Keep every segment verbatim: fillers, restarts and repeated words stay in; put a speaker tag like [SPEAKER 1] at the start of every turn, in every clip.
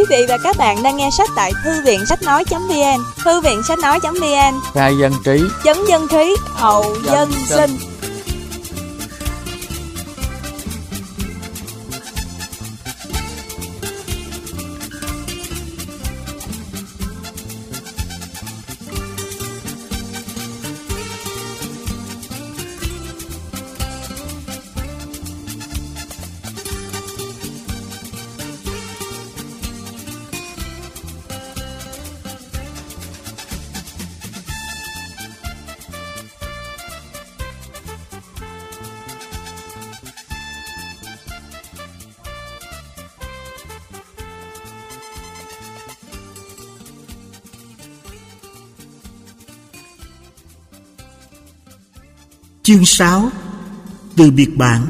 [SPEAKER 1] Quý vị và các bạn đang nghe sách tại thư viện sách nói chấm vn. Thư viện sách nói chấm vn.
[SPEAKER 2] Khai dân trí,
[SPEAKER 1] Chấn dân trí, hậu dân sinh.
[SPEAKER 3] Chương sáu. Từ biệt bạn.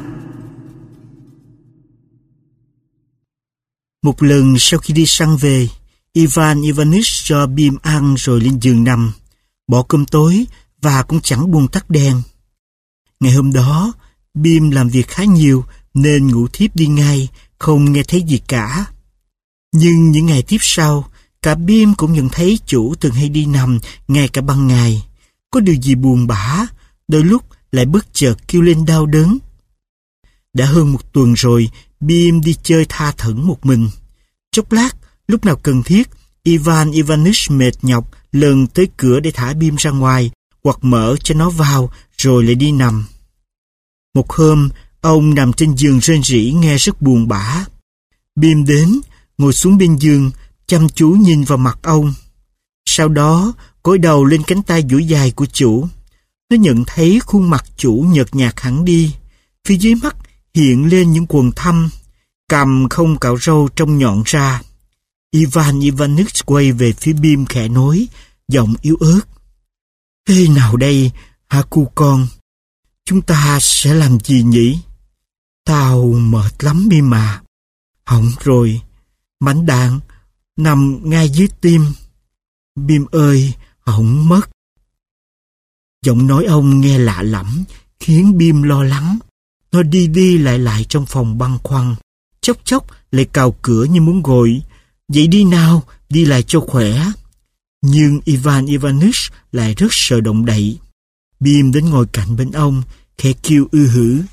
[SPEAKER 3] Một lần sau khi đi săn về, Ivan Ivanich cho Bim ăn rồi lên giường nằm, bỏ cơm tối và cũng chẳng buồn tắt đèn. Ngày hôm đó, Bim làm việc khá nhiều nên ngủ thiếp đi ngay, không nghe thấy gì cả. Nhưng những ngày tiếp sau, cả Bim cũng nhận thấy chủ thường hay đi nằm ngay cả ban ngày. Có điều gì buồn bã, đôi lúc lại bất chợt kêu lên đau đớn. Đã hơn một tuần rồi, Bim đi chơi tha thẩn một mình. Chốc lát, lúc nào cần thiết, Ivan Ivanich mệt nhọc lần tới cửa để thả Bim ra ngoài, hoặc mở cho nó vào, rồi lại đi nằm. Một hôm, ông nằm trên giường rên rỉ nghe rất buồn bã. Bim đến, ngồi xuống bên giường, chăm chú nhìn vào mặt ông. Sau đó, gối đầu lên cánh tay duỗi dài của chủ. Nó nhận thấy khuôn mặt chủ nhợt nhạt hẳn đi, phía dưới mắt hiện lên những quầng thâm, cằm không cạo râu trông nhọn ra. Ivan Ivanich quay về phía Bim khẽ nói, giọng yếu ớt: "Thế nào đây, hả cu con? Chúng ta sẽ làm gì nhỉ? Tao mệt lắm Bim mà. Hỏng rồi, mảnh đạn nằm ngay dưới tim. Bim ơi, hỏng mất." Giọng nói ông nghe lạ lẫm, khiến Bim lo lắng. Nó đi đi lại lại trong phòng băn khoăn, chốc chốc lại cào cửa như muốn gọi: "Dậy đi nào, đi lại cho khỏe." Nhưng Ivan Ivanich lại rất sợ động đậy. Bim đến ngồi cạnh bên ông, khẽ kêu ư hử: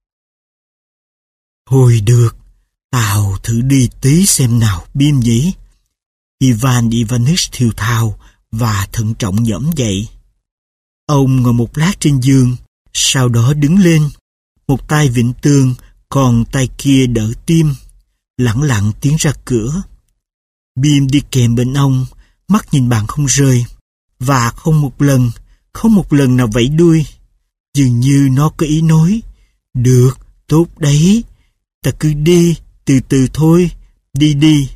[SPEAKER 3] "Thôi được, tao thử đi tí xem nào Bim nhỉ." Ivan Ivanich thều thào và thận trọng nhổm dậy. Ông ngồi một lát trên giường, sau đó đứng lên, một tay vịn tường, còn tay kia đỡ tim, lẳng lặng tiến ra cửa. Bim đi kèm bên ông, mắt nhìn bạn không rời, và không một lần, không một lần nào vẫy đuôi. Dường như nó có ý nói: "Được, tốt đấy, ta cứ đi, từ từ thôi, đi đi."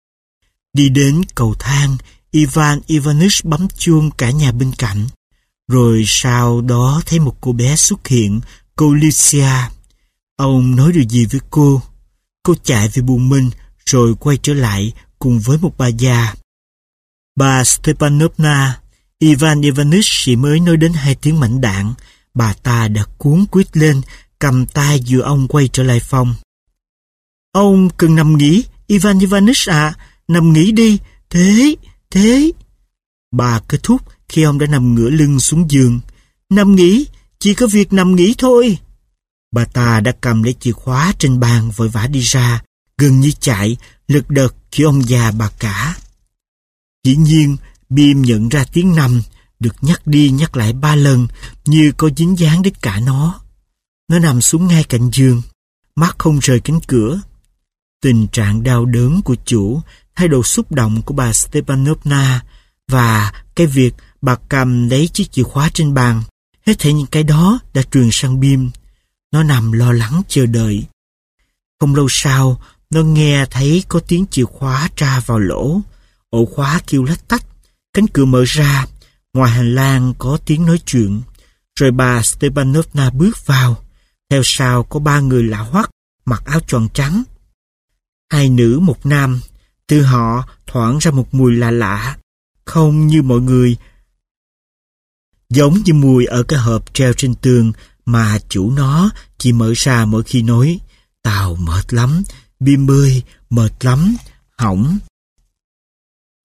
[SPEAKER 3] Đi đến cầu thang, Ivan Ivanich bấm chuông cả nhà bên cạnh. Rồi sau đó thấy một cô bé xuất hiện, cô Lucia. Ông nói điều gì với cô? Cô chạy về buồng mình rồi quay trở lại cùng với một bà già. Bà Stepanovna. Ivan Ivanich chỉ mới nói đến hai tiếng mảnh đạn, bà ta đã cuống quýt lên, cầm tay dìu ông quay trở lại phòng. "Ông cần nằm nghỉ, Ivan Ivanich à, nằm nghỉ đi, thế, thế." Bà kết thúc khi ông đã nằm ngửa lưng xuống giường. "Nằm nghỉ, chỉ có việc nằm nghỉ thôi." Bà ta đã cầm lấy chìa khóa trên bàn vội vã đi ra, gần như chạy, lật đật khi ông già bà cả. Dĩ nhiên, Bim nhận ra tiếng nằm, được nhắc đi nhắc lại ba lần, như có dính dáng đến cả nó. Nó nằm xuống ngay cạnh giường, mắt không rời cánh cửa. Tình trạng đau đớn của chủ, thái độ xúc động của bà Stepanovna, và cái việc bà cầm lấy chiếc chìa khóa trên bàn, hết thảy những cái đó đã truyền sang Bim. Nó nằm lo lắng chờ đợi. Không lâu sau, nó nghe thấy có tiếng chìa khóa tra vào lỗ, ổ khóa kêu lách tách, cánh cửa mở ra, ngoài hành lang có tiếng nói chuyện. Rồi bà Stepanovna bước vào, theo sau có ba người lạ hoắc, mặc áo choàng trắng. Hai nữ một nam, từ họ thoảng ra một mùi lạ lạ, không như mọi người, giống như mùi ở cái hộp treo trên tường mà chủ nó chỉ mở ra mỗi khi nói: "Tao mệt lắm, Bim ơi, mệt lắm, hỏng."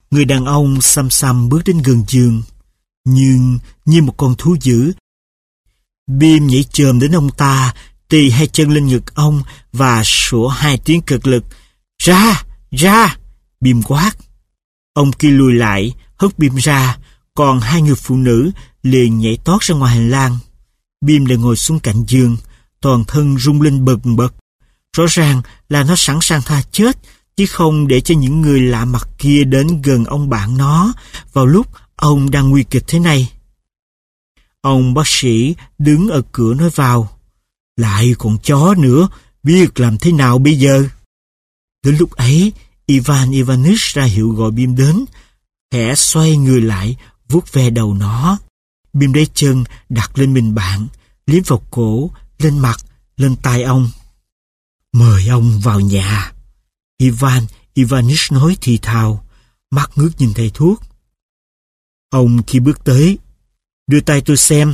[SPEAKER 3] Người đàn ông xăm xăm bước đến gần giường. Nhưng như một con thú dữ, Bim nhảy chồm đến ông ta, tì hai chân lên ngực ông và sủa hai tiếng cực lực. Ra! Ra! Bim quát. Ông kia lùi lại, hất Bim ra, còn hai người phụ nữ liền nhảy tót ra ngoài hành lang. Bim lại ngồi xuống cạnh giường, toàn thân rung lên bần bật. Rõ ràng là nó sẵn sàng tha chết, chứ không để cho những người lạ mặt kia đến gần ông bạn nó vào lúc ông đang nguy kịch thế này. Ông bác sĩ đứng ở cửa nói vào. Lại còn chó nữa, biết làm thế nào bây giờ? Đến lúc ấy, Ivan Ivanich ra hiệu gọi Bim đến, khẽ xoay người lại, vuốt ve đầu nó. Bim lấy chân đặt lên mình bạn, liếm vào cổ, lên mặt, lên tai ông. Mời ông vào nhà. Ivan Ivanich nói thì thào, mắt ngước nhìn thầy thuốc. Ông khi bước tới, đưa tay tôi xem.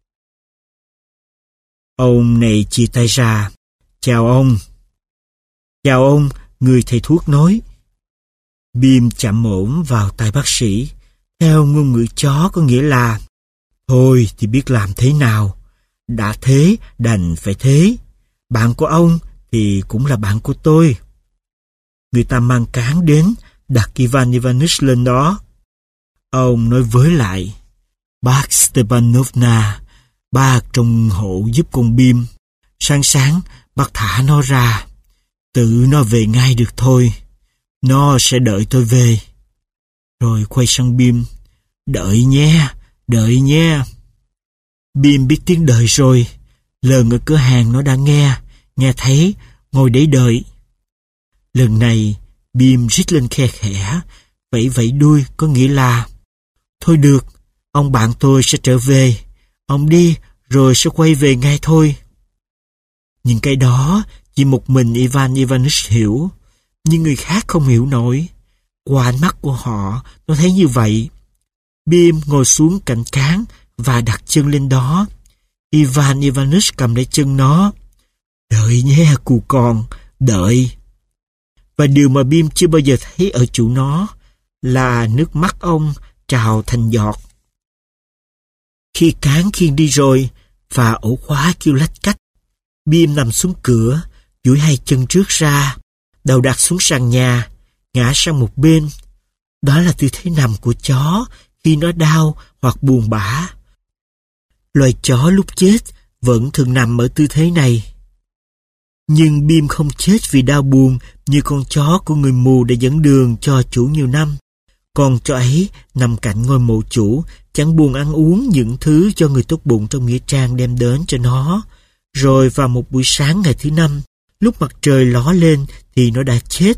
[SPEAKER 3] Ông này chia tay ra. Chào ông. Chào ông, người thầy thuốc nói. Bim chạm ổn vào tai bác sĩ. Theo ngôn ngữ chó có nghĩa là thôi thì biết làm thế nào. Đã thế, đành phải thế. Bạn của ông thì cũng là bạn của tôi. Người ta mang cán đến, đặt Ivan Ivanich lên đó. Ông nói với lại, bác Stepanovna, bác trong hộ giúp con Bim. Sáng sáng, bác thả nó ra. Tự nó về ngay được thôi. Nó sẽ đợi tôi về. Rồi quay sang Bim. Đợi nhé, đợi nhé. Bim biết tiếng đợi rồi. Lần ở cửa hàng nó đã nghe, nghe thấy, ngồi đấy đợi. Lần này, Bim rít lên khe khẽ, vẫy vẫy đuôi có nghĩa là thôi được, ông bạn tôi sẽ trở về. Ông đi rồi sẽ quay về ngay thôi. Nhưng cái đó chỉ một mình Ivan Ivanich hiểu, nhưng người khác không hiểu nổi. Qua ánh mắt của họ, nó thấy như vậy. Bim ngồi xuống cạnh cán và đặt chân lên đó. Ivan Ivanich cầm lấy chân nó. Đợi nhé cù con, đợi. Và điều mà Bim chưa bao giờ thấy ở chủ nó là nước mắt ông trào thành giọt. Khi cán khiêng đi rồi và ổ khóa kêu lách cách, Bim nằm xuống cửa, duỗi hai chân trước ra, đầu đặt xuống sàn nhà, ngã sang một bên. Đó là tư thế nằm của chó khi nó đau hoặc buồn bã. Loài chó lúc chết vẫn thường nằm ở tư thế này. Nhưng Bim không chết vì đau buồn như con chó của người mù đã dẫn đường cho chủ nhiều năm. Con chó ấy nằm cạnh ngôi mộ chủ, chẳng buồn ăn uống những thứ cho người tốt bụng trong nghĩa trang đem đến cho nó. Rồi vào một buổi sáng ngày thứ năm, lúc mặt trời ló lên thì nó đã chết.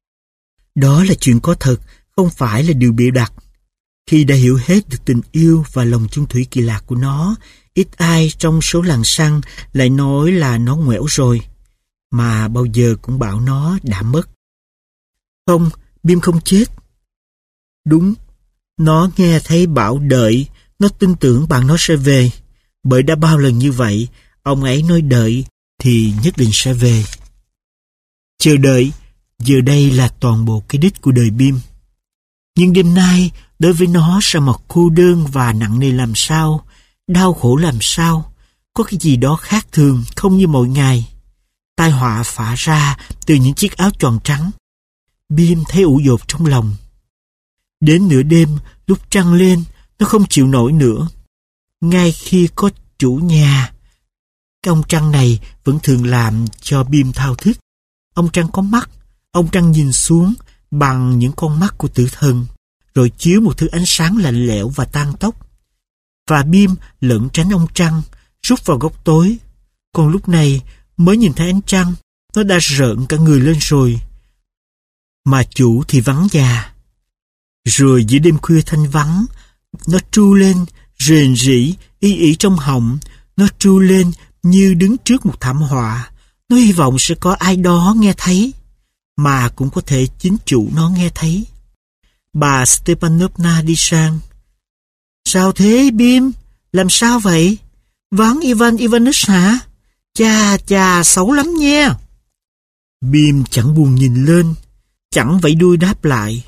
[SPEAKER 3] Đó là chuyện có thật, không phải là điều bịa đặt. Khi đã hiểu hết được tình yêu và lòng chung thủy kỳ lạ của nó, ít ai trong số làng săn lại nói là nó ngoẻo rồi, mà bao giờ cũng bảo nó đã mất. Không, Bim không chết. Đúng, nó nghe thấy bảo đợi, nó tin tưởng bạn nó sẽ về. Bởi đã bao lần như vậy, ông ấy nói đợi thì nhất định sẽ về. Chờ đợi, giờ đây là toàn bộ cái đích của đời Bim. Nhưng đêm nay, đối với nó sao mà cô đơn và nặng nề làm sao, đau khổ làm sao, có cái gì đó khác thường, không như mọi ngày. Tai họa phả ra từ những chiếc áo choàng trắng. Bim thấy ủ dột trong lòng. Đến nửa đêm, lúc trăng lên, nó không chịu nổi nữa. Ngay khi có chủ nhà, cái ông trăng này vẫn thường làm cho Bim thao thức. Ông trăng có mắt, ông trăng nhìn xuống bằng những con mắt của tử thần, rồi chiếu một thứ ánh sáng lạnh lẽo và tan tóc. Và Bim lẩn tránh ông trăng, rút vào góc tối. Còn lúc này mới nhìn thấy ánh trăng, nó đã rợn cả người lên rồi. Mà chủ thì vắng nhà. Rồi giữa đêm khuya thanh vắng, nó tru lên, rền rĩ, y ỉ trong họng. Nó tru lên như đứng trước một thảm họa. Nó hy vọng sẽ có ai đó nghe thấy, mà cũng có thể chính chủ nó nghe thấy. Bà Stepanovna đi sang. Sao thế Bim? Làm sao vậy? Vắng Ivan Ivanich hả? Chà chà, xấu lắm nha. Bim chẳng buồn nhìn lên, chẳng vẫy đuôi đáp lại.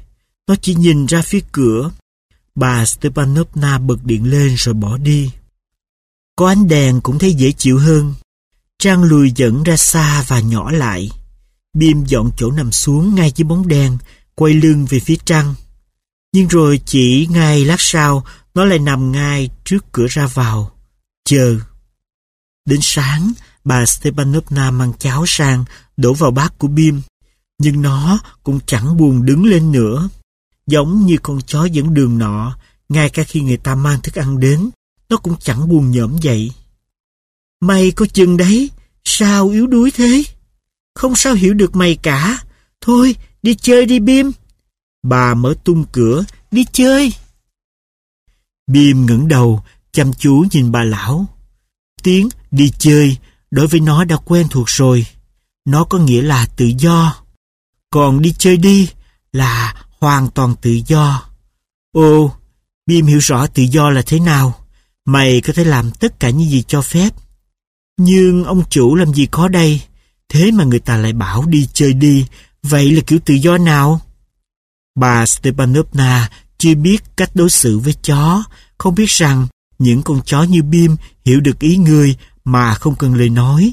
[SPEAKER 3] Nó chỉ nhìn ra phía cửa. Bà Stepanovna bật điện lên rồi bỏ đi. Có ánh đèn cũng thấy dễ chịu hơn. Trăng lùi dẫn ra xa và nhỏ lại. Bim dọn chỗ nằm xuống ngay dưới bóng đèn, quay lưng về phía trăng. Nhưng rồi chỉ ngay lát sau, nó lại nằm ngay trước cửa ra vào, chờ. Đến sáng, bà Stepanovna mang cháo sang, đổ vào bát của Bim. Nhưng nó cũng chẳng buồn đứng lên nữa. Giống như con chó dẫn đường nọ, ngay cả khi người ta mang thức ăn đến, nó cũng chẳng buồn nhổm dậy. Mày có chừng đấy, sao yếu đuối thế? Không sao hiểu được mày cả. Thôi, đi chơi đi Bim. Bà mở tung cửa, đi chơi. Bim ngẩng đầu, chăm chú nhìn bà lão. Tiếng đi chơi đối với nó đã quen thuộc rồi. Nó có nghĩa là tự do. Còn đi chơi đi là hoàn toàn tự do. Ồ, Bim hiểu rõ tự do là thế nào. Mày có thể làm tất cả những gì cho phép. Nhưng ông chủ làm gì có đây. Thế mà người ta lại bảo đi chơi đi. Vậy là kiểu tự do nào? Bà Stepanovna chưa biết cách đối xử với chó, không biết rằng những con chó như Bim hiểu được ý người mà không cần lời nói.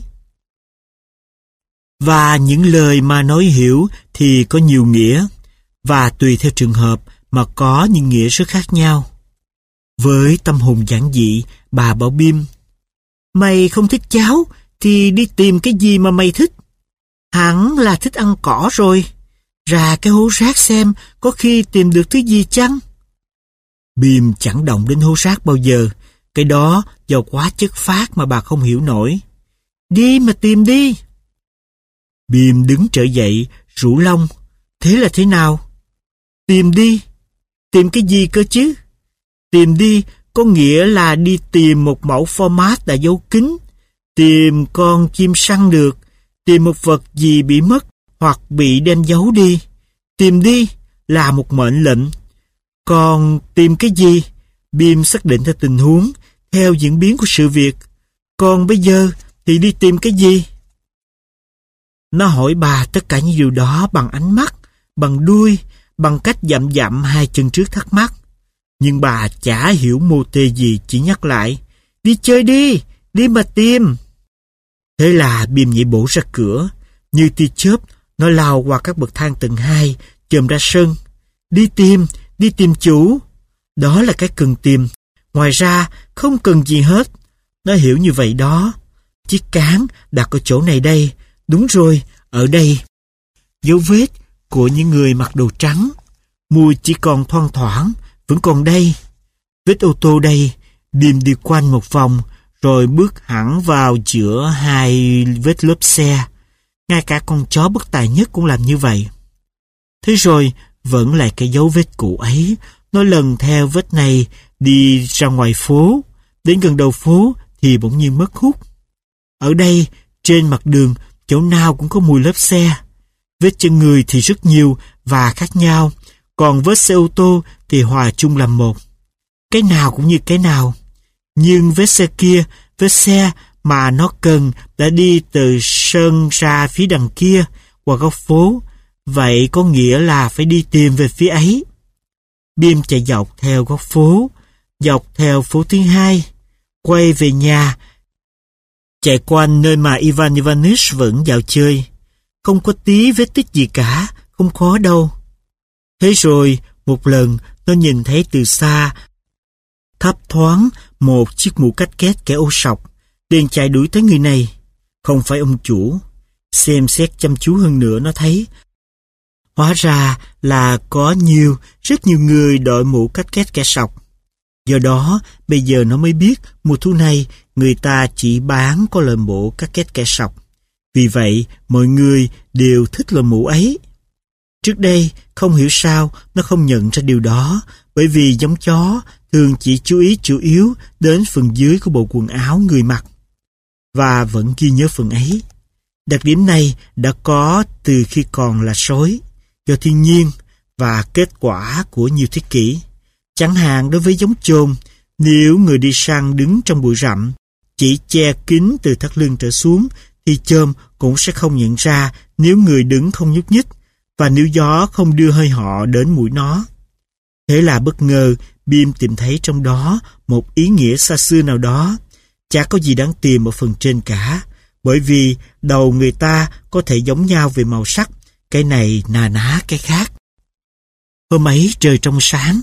[SPEAKER 3] Và những lời mà nói hiểu thì có nhiều nghĩa, và tùy theo trường hợp mà có những nghĩa rất khác nhau. Với tâm hồn giản dị, bà bảo Bim, mày không thích cháo thì đi tìm cái gì mà mày thích. Hẳn là thích ăn cỏ rồi. Ra cái hố rác xem có khi tìm được thứ gì chăng? Bim chẳng động đến hố rác bao giờ. Cái đó do quá chất phác mà bà không hiểu nổi. Đi mà tìm đi. Bim đứng trở dậy, rũ lông. Thế là thế nào? Tìm đi. Tìm cái gì cơ chứ? Tìm đi có nghĩa là đi tìm một mẫu format đã giấu kín. Tìm con chim săn được. Tìm một vật gì bị mất hoặc bị đem giấu đi. Tìm đi là một mệnh lệnh. Còn tìm cái gì? Bim xác định theo tình huống, theo diễn biến của sự việc. Còn bây giờ thì đi tìm cái gì? Nó hỏi bà tất cả những điều đó bằng ánh mắt, bằng đuôi, bằng cách dặm dặm hai chân trước thắc mắc. Nhưng bà chả hiểu mô tê gì, chỉ nhắc lại. Đi chơi đi, đi mà tìm. Thế là Bim nhảy bổ ra cửa. Như tia chớp, nó lao qua các bậc thang tầng hai, chồm ra sân. Đi tìm, đi tìm chủ. Đó là cái cần tìm. Ngoài ra, không cần gì hết. Nó hiểu như vậy đó. Chiếc cán đặt ở chỗ này đây. Đúng rồi, ở đây. Dấu vết của những người mặc đồ trắng. Mùi chỉ còn thoang thoảng, vẫn còn đây. Vết ô tô đây. Bim đi quanh một vòng, rồi bước hẳn vào giữa hai vết lốp xe. Ngay cả con chó bất tài nhất cũng làm như vậy. Thế rồi, vẫn là cái dấu vết cũ ấy. Nó lần theo vết này đi ra ngoài phố. Đến gần đầu phố thì bỗng nhiên mất hút. Ở đây, trên mặt đường, chỗ nào cũng có mùi lốp xe. Vết chân người thì rất nhiều và khác nhau. Còn vết xe ô tô thì hòa chung làm một. Cái nào cũng như cái nào. Nhưng vết xe kia, vết xe mà nó cần đã đi từ sân ra phía đằng kia, qua góc phố. Vậy có nghĩa là phải đi tìm về phía ấy. Bim chạy dọc theo góc phố, dọc theo phố thứ hai, quay về nhà, chạy quanh nơi mà Ivan Ivanich vẫn dạo chơi. Không có tí vết tích gì cả, không khó đâu. Thế rồi, một lần, nó nhìn thấy từ xa, thấp thoáng một chiếc mũ cách két kẻ ô sọc, liền chạy đuổi tới người này. Không phải ông chủ. Xem xét chăm chú hơn nữa nó thấy, hóa ra là có nhiều, rất nhiều người đội mũ cách két kẻ sọc. Do đó, bây giờ nó mới biết mùa thu này người ta chỉ bán có loại mũ cách két kẻ sọc. Vì vậy, mọi người đều thích loại mũ ấy. Trước đây, không hiểu sao nó không nhận ra điều đó, bởi vì giống chó thường chỉ chú ý chủ yếu đến phần dưới của bộ quần áo người mặc. Và vẫn ghi nhớ phần ấy. Đặc điểm này đã có từ khi còn là sói, do thiên nhiên và kết quả của nhiều thế kỷ. Chẳng hạn đối với giống chồn, nếu người đi săn đứng trong bụi rậm, chỉ che kín từ thắt lưng trở xuống, thì chồn cũng sẽ không nhận ra nếu người đứng không nhúc nhích. và nếu gió không đưa hơi họ đến mũi nó. Thế là bất ngờ, Bim tìm thấy trong đó một ý nghĩa xa xưa nào đó. Chả có gì đáng tìm ở phần trên cả, bởi vì đầu người ta có thể giống nhau về màu sắc, cái này nà ná cái khác. Hôm ấy trời trong sáng.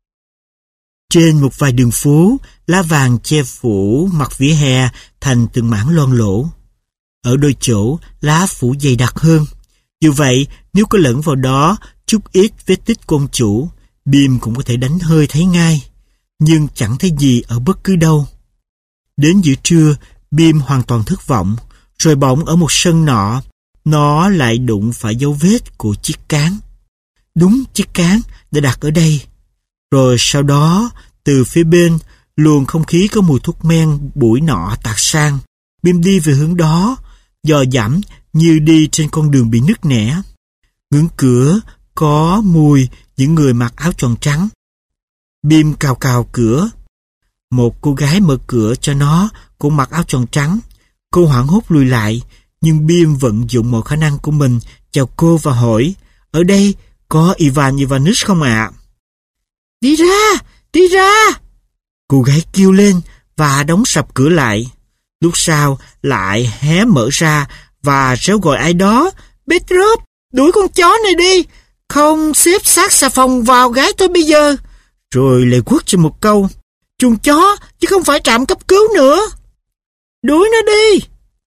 [SPEAKER 3] Trên một vài đường phố, lá vàng che phủ mặt vỉa hè thành từng mảng loang lổ. Ở đôi chỗ, lá phủ dày đặc hơn. Dù vậy, nếu có lẫn vào đó chút ít vết tích của ông chủ, Bim cũng có thể đánh hơi thấy ngay. Nhưng chẳng thấy gì ở bất cứ đâu. Đến giữa trưa, Bim hoàn toàn thất vọng. Rồi bỗng ở một sân nọ, nó lại đụng phải dấu vết của chiếc cán. Đúng chiếc cán đã đặt ở đây. Rồi sau đó, từ phía bên, luồng không khí có mùi thuốc men buổi nọ tạt sang. Bim đi về hướng đó, dò dẫm như đi trên con đường bị nứt nẻ. Ngưỡng cửa có mùi những người mặc áo choàng trắng. Bim cào cào cửa. Một cô gái mở cửa cho nó, cũng mặc áo choàng trắng. Cô hoảng hốt lùi lại, nhưng Bim vận dụng mọi khả năng của mình chào cô và hỏi: "Ở đây có Ivan Ivanich không ạ?" "Đi ra, đi ra!" Cô gái kêu lên và đóng sập cửa lại. Lúc sau lại hé mở ra và réo gọi ai đó: "Petrov, đuổi con chó này đi, không xếp xác xà phòng vào gái tôi bây giờ." Rồi lại quất cho một câu: "Chuồng chó chứ không phải trạm cấp cứu nữa. Đuổi nó đi."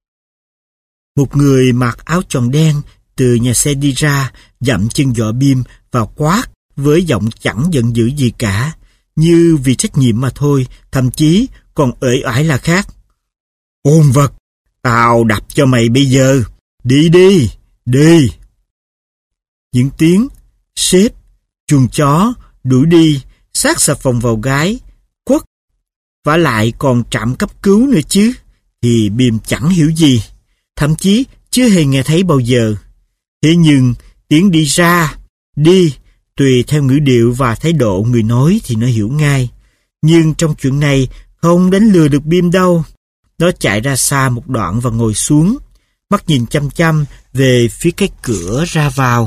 [SPEAKER 3] Một người mặc áo choàng đen từ nhà xe đi ra, dậm chân dọa Bim và quát với giọng chẳng giận dữ gì cả, như vì trách nhiệm mà thôi, thậm chí còn uể oải là khác: "Ôn vật, tao đập cho mày bây giờ. Đi đi, đi." Những tiếng xếp, chuồng chó, đuổi đi, xác xà phòng vào gái, quất, vả lại còn trạm cấp cứu nữa chứ, thì Bim chẳng hiểu gì, thậm chí chưa hề nghe thấy bao giờ. Thế nhưng tiếng đi ra, đi, tùy theo ngữ điệu và thái độ người nói thì nó hiểu ngay. Nhưng trong chuyện này không đánh lừa được Bim đâu. Nó chạy ra xa một đoạn và ngồi xuống, mắt nhìn chăm chăm về phía cái cửa ra vào.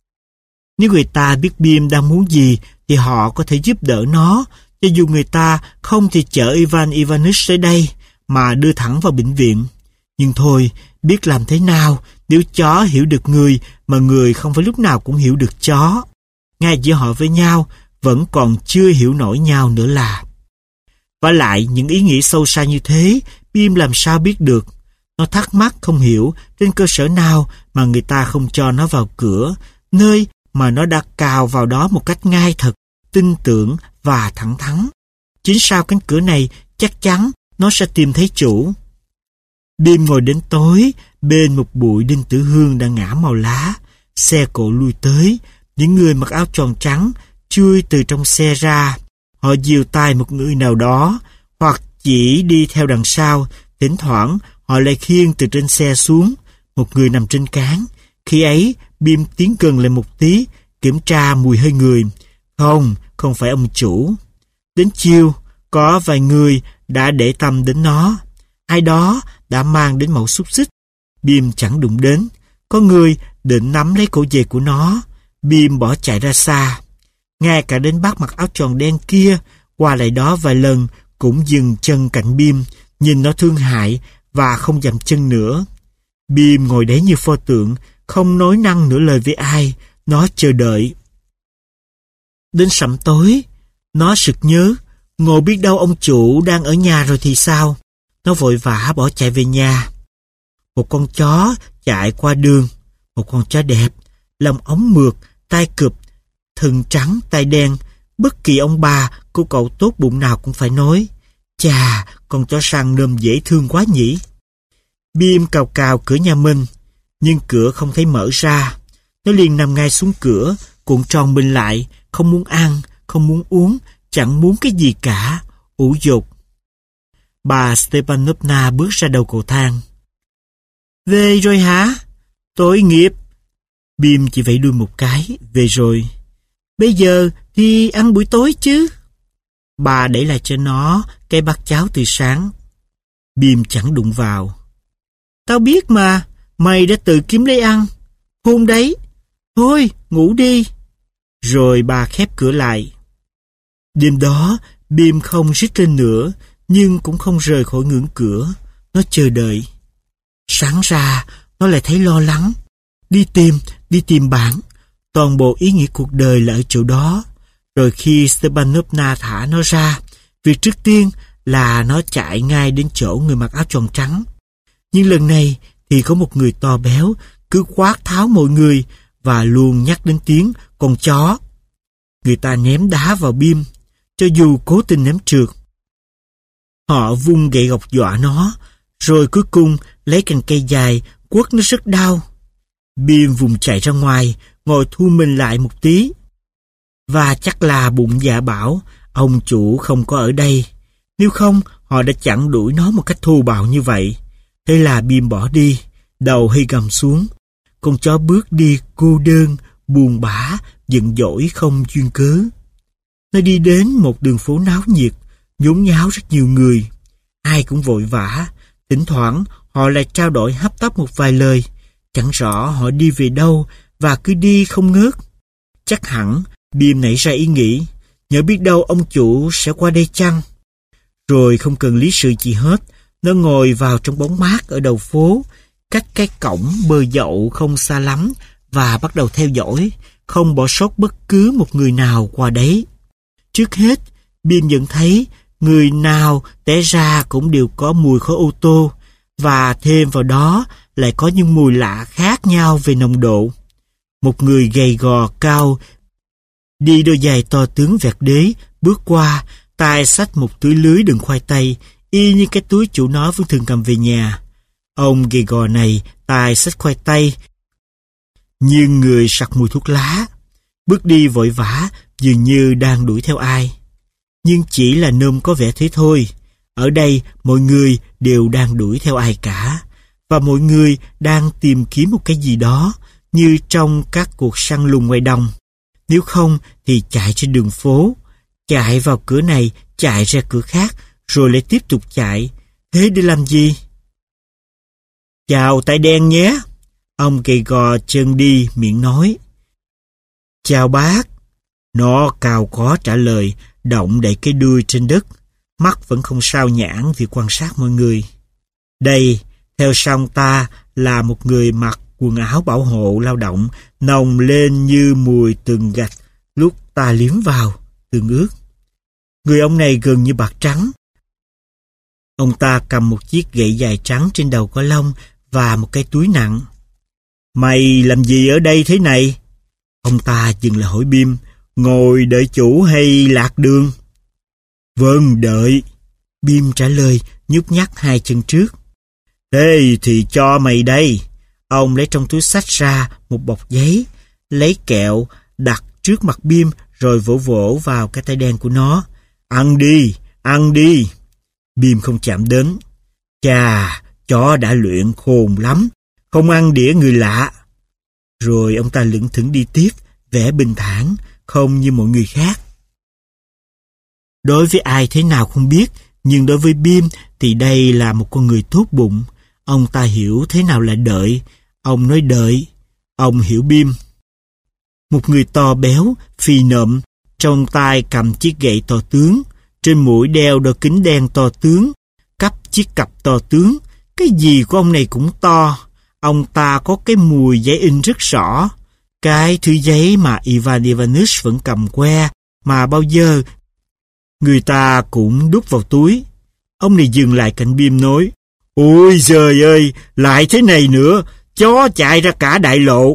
[SPEAKER 3] Nếu người ta biết Bim đang muốn gì thì họ có thể giúp đỡ nó, cho dù người ta không thì chở Ivan Ivanich tới đây mà đưa thẳng vào bệnh viện. Nhưng thôi, biết làm thế nào nếu chó hiểu được người mà người không phải lúc nào cũng hiểu được chó. Ngay giữa họ với nhau vẫn còn chưa hiểu nổi nhau nữa là. Vả lại những ý nghĩ sâu xa như thế, Bim làm sao biết được. Nó thắc mắc không hiểu trên cơ sở nào mà người ta không cho nó vào cửa, nơi mà nó đã cào vào đó một cách ngay thật, tin tưởng và thẳng thắn. Chính sau cánh cửa này chắc chắn nó sẽ tìm thấy chủ. Bim ngồi đến tối bên một bụi đinh tử hương đã ngã màu lá. Xe cộ lui tới, những người mặc áo choàng trắng chui từ trong xe ra. Họ dìu tay một người nào đó, hoặc chỉ đi theo đằng sau. Thỉnh thoảng họ lại khiêng từ trên xe xuống một người nằm trên cáng. Khi ấy Bim tiến gần lại một tí, kiểm tra mùi hơi người. Không, không phải ông chủ. Đến chiều, có vài người đã để tâm đến nó. Ai đó đã mang đến mẩu xúc xích. Bim chẳng đụng đến. Có người định nắm lấy cổ giày của nó. Bim bỏ chạy ra xa. Ngay cả đến bác mặc áo choàng đen kia, qua lại đó vài lần, cũng dừng chân cạnh Bim, nhìn nó thương hại và không dậm chân nữa. Bim ngồi đấy như pho tượng, không nói năng nửa lời với ai. Nó chờ đợi. Đến sẩm tối, nó sực nhớ, ngộ biết đâu ông chủ đang ở nhà rồi thì sao. Nó vội vã bỏ chạy về nhà. Một con chó chạy qua đường, một con chó đẹp, lông ống mượt, tai cụp, thân trắng, tai đen. Bất kỳ ông bà, cô cậu tốt bụng nào cũng phải nói: "Chà, con chó săn nôm dễ thương quá nhỉ." Bim cào cào cửa nhà mình, nhưng cửa không thấy mở ra. Nó liền nằm ngay xuống cửa, cuộn tròn mình lại, không muốn ăn, không muốn uống, chẳng muốn cái gì cả, ủ dột. Bà Stepanovna bước ra đầu cầu thang. "Về rồi hả? Tội nghiệp." Bim chỉ vẫy đuôi một cái, "Về rồi." "Bây giờ thì ăn buổi tối chứ." Bà đẩy lại cho nó cái bát cháo từ sáng. Bim chẳng đụng vào. "Tao biết mà, mày đã tự kiếm lấy ăn." "Hôn đấy." Thôi, ngủ đi. Rồi bà khép cửa lại. Đêm đó, Bim không rít lên nữa, nhưng cũng không rời khỏi ngưỡng cửa. Nó chờ đợi. Sáng ra, nó lại thấy lo lắng. Đi tìm, đi tìm bản. Toàn bộ ý nghĩa cuộc đời là ở chỗ đó. Rồi khi Stepanovna thả nó ra, việc trước tiên là nó chạy ngay đến chỗ người mặc áo choàng trắng. Nhưng lần này thì có một người to béo cứ quát tháo mọi người và luôn nhắc đến tiếng con chó. Người ta ném đá vào Bim, cho dù cố tình ném trượt. Họ vung gậy gộc dọa nó, rồi cuối cùng lấy cành cây dài quất nó rất đau. Bim vùng chạy ra ngoài, ngồi thu mình lại một tí. Và chắc là bụng dạ bảo ông chủ không có ở đây. Nếu không, họ đã chặn đuổi nó một cách thô bạo như vậy. Thế là Bim bỏ đi, đầu hơi gầm xuống. Con chó bước đi cô đơn, buồn bã, giận dỗi không duyên cớ. Nó đi đến một đường phố náo nhiệt, nhốn nháo rất nhiều người. Ai cũng vội vã, thỉnh thoảng họ lại trao đổi hấp tấp một vài lời. Chẳng rõ họ đi về đâu và cứ đi không ngớt. Chắc hẳn Bim nảy ra ý nghĩ, nhỡ biết đâu ông chủ sẽ qua đây chăng. Rồi không cần lý sự gì hết, nó ngồi vào trong bóng mát ở đầu phố, cách cái cổng bờ dậu không xa lắm, và bắt đầu theo dõi, không bỏ sót bất cứ một người nào qua đấy. Trước hết, Bim nhận thấy người nào té ra cũng đều có mùi khói ô tô, và thêm vào đó lại có những mùi lạ khác nhau về nồng độ. Một người gầy gò cao, đi đôi giày to tướng vẹt đế, bước qua, tay xách một túi lưới đựng khoai tây, y như cái túi chủ nó vẫn thường cầm về nhà. Ông gầy gò này tay xách khoai tây, nhưng người sặc mùi thuốc lá, bước đi vội vã, dường như đang đuổi theo ai. Nhưng chỉ là nôm có vẻ thế thôi. Ở đây mọi người đều đang đuổi theo ai cả, và mọi người đang tìm kiếm một cái gì đó, như trong các cuộc săn lùng ngoài đồng. Nếu không thì chạy trên đường phố, chạy vào cửa này, chạy ra cửa khác, rồi lại tiếp tục chạy. Thế để làm gì? Chào tay đen nhé. Ông gầy gò chân đi, miệng nói. Chào bác. Nó cào có trả lời, động đậy cái đuôi trên đất. Mắt vẫn không sao nhãng vì quan sát mọi người. Đây, theo sau ta là một người mặc quần áo bảo hộ lao động, nồng lên như mùi tường gạch lúc ta liếm vào, tường ướt. Người ông này gần như bạc trắng. Ông ta cầm một chiếc gậy dài trắng trên đầu có lông và một cái túi nặng. Mày làm gì ở đây thế này? Ông ta dừng lại hỏi Bim, ngồi đợi chủ hay lạc đường? Vâng, đợi. Bim trả lời, nhúc nhắc hai chân trước. Thế thì cho mày đây. Ông lấy trong túi xách ra một bọc giấy, lấy kẹo, đặt trước mặt Bim, rồi vỗ vỗ vào cái tay đen của nó. Ăn đi, ăn đi. Bim không chạm đến. Chà, chó đã luyện khôn lắm, không ăn đĩa người lạ. Rồi ông ta lững thững đi tiếp, vẻ bình thản, không như mọi người khác. Đối với ai thế nào không biết, nhưng đối với Bim thì đây là một con người tốt bụng. Ông ta hiểu thế nào là đợi. Ông nói đợi. Ông hiểu Bim. Một người to béo, phì nộm, trong tay cầm chiếc gậy to tướng, trên mũi đeo đôi kính đen to tướng, cắp chiếc cặp to tướng. Cái gì của ông này cũng to. Ông ta có cái mùi giấy in rất rõ. Cái thứ giấy mà Ivan Ivanich vẫn cầm que, mà bao giờ người ta cũng đút vào túi. Ông này dừng lại cạnh Bim nói, ôi giời ơi, lại thế này nữa, chó chạy ra cả đại lộ.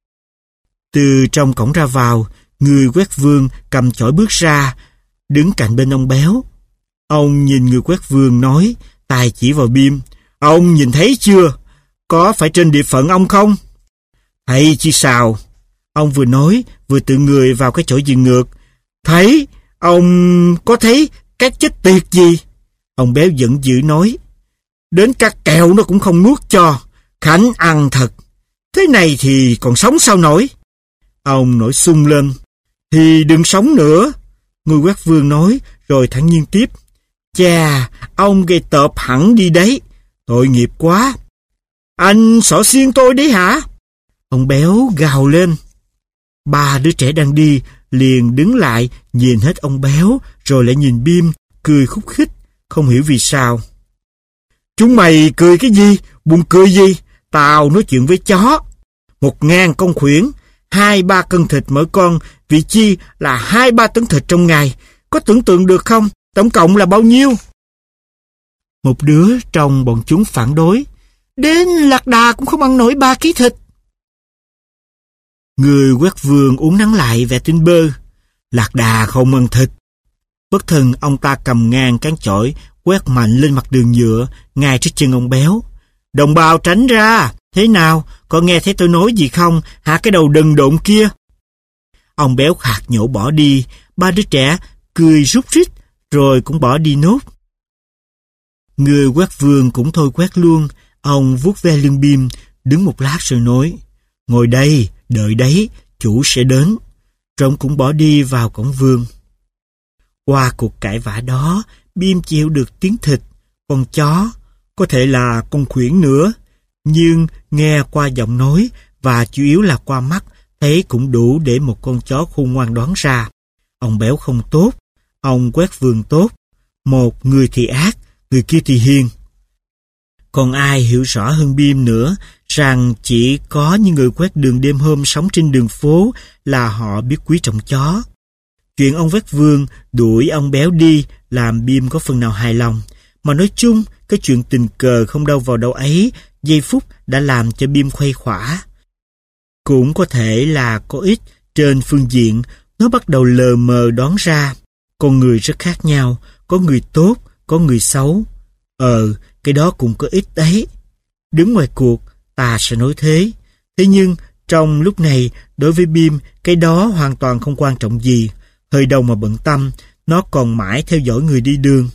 [SPEAKER 3] Từ trong cổng ra vào, người quét vương cầm chổi bước ra, đứng cạnh bên ông béo. Ông nhìn người quét vương nói, tay chỉ vào Bim, ông nhìn thấy chưa? Có phải trên địa phận ông không? Thấy chứ sao? Ông vừa nói, vừa tự người vào cái chỗ dừng ngược. Thấy, ông có thấy cái chết tiệt gì? Ông béo giận dữ nói, đến các kẹo nó cũng không nuốt cho, Khánh ăn thật. Thế này thì còn sống sao nổi? Ông nổi sung lên, thì đừng sống nữa. Người quét vương nói, rồi thản nhiên tiếp. Chà, ông gây tợp hẳn đi đấy, tội nghiệp quá. Anh xỏ xiên tôi đấy hả? Ông béo gào lên. Ba đứa trẻ đang đi liền đứng lại, nhìn hết ông béo, rồi lại nhìn Bim, cười khúc khích, không hiểu vì sao. Chúng mày cười cái gì? Buồn cười gì? Tao nói chuyện với chó. Một ngàn con khuyển, hai ba cân thịt mỗi con, vị chi là hai ba tấn thịt trong ngày. Có tưởng tượng được không? Tổng cộng là bao nhiêu? Một đứa trong bọn chúng phản đối. Đến lạc đà cũng không ăn nổi ba ký thịt. Người quét vườn uốn nắn lại vẻ tinh bơ. Lạc đà không ăn thịt. Bất thần ông ta cầm ngang cán chổi, quét mạnh lên mặt đường nhựa, ngay trước chân ông béo. Đồng bào tránh ra! Thế nào? Có nghe thấy tôi nói gì không? Hả cái đầu đần độn kia? Ông béo khạc nhổ bỏ đi. Ba đứa trẻ cười rút rít, rồi cũng bỏ đi nốt. Người quét vườn cũng thôi quét luôn. Ông vuốt ve lưng Bim, đứng một lát rồi nói. Ngồi đây, đợi đấy, chủ sẽ đến. Rồi ông cũng bỏ đi vào cổng vườn. Qua cuộc cãi vã đó, Bim chịu được tiếng thịt, con chó, có thể là con khuyển nữa. Nhưng nghe qua giọng nói và chủ yếu là qua mắt, thấy cũng đủ để một con chó khôn ngoan đoán ra. Ông béo không tốt, ông quét vườn tốt. Một người thì ác, người kia thì hiền. Còn ai hiểu rõ hơn Bim nữa rằng chỉ có những người quét đường đêm hôm sống trên đường phố là họ biết quý trọng chó. Chuyện ông quét vườn đuổi ông béo đi làm Bim có phần nào hài lòng. Mà nói chung, cái chuyện tình cờ không đâu vào đâu ấy, giây phút đã làm cho Bim khuây khỏa. Cũng có thể là có ích trên phương diện nó bắt đầu lờ mờ đoán ra. Con người rất khác nhau, có người tốt, có người xấu. Ờ, cái đó cũng có ích đấy. Đứng ngoài cuộc, ta sẽ nói thế. Thế nhưng, trong lúc này, đối với Bim, cái đó hoàn toàn không quan trọng gì. Hơi đâu mà bận tâm, nó còn mãi theo dõi người đi đường.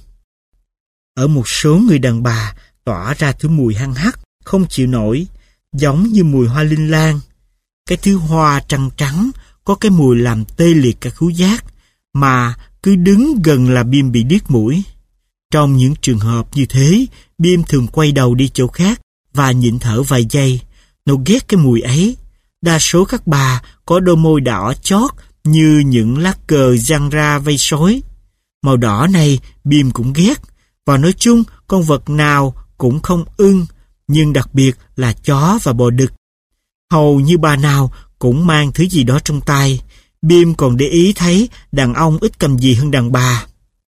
[SPEAKER 3] Ở một số người đàn bà tỏa ra thứ mùi hăng hắc, không chịu nổi, giống như mùi hoa linh lan. Cái thứ hoa trắng trắng, có cái mùi làm tê liệt cả khứu giác, mà cứ đứng gần là Bim bị điếc mũi. Trong những trường hợp như thế, Bim thường quay đầu đi chỗ khác và nhịn thở vài giây. Nó ghét cái mùi ấy. Đa số các bà có đôi môi đỏ chót như những lá cờ giăng ra vây sói. Màu đỏ này Bim cũng ghét. Và nói chung con vật nào cũng không ưng, nhưng đặc biệt là chó và bò đực. Hầu như bà nào cũng mang thứ gì đó trong tay. Bim còn để ý thấy đàn ông ít cầm gì hơn đàn bà.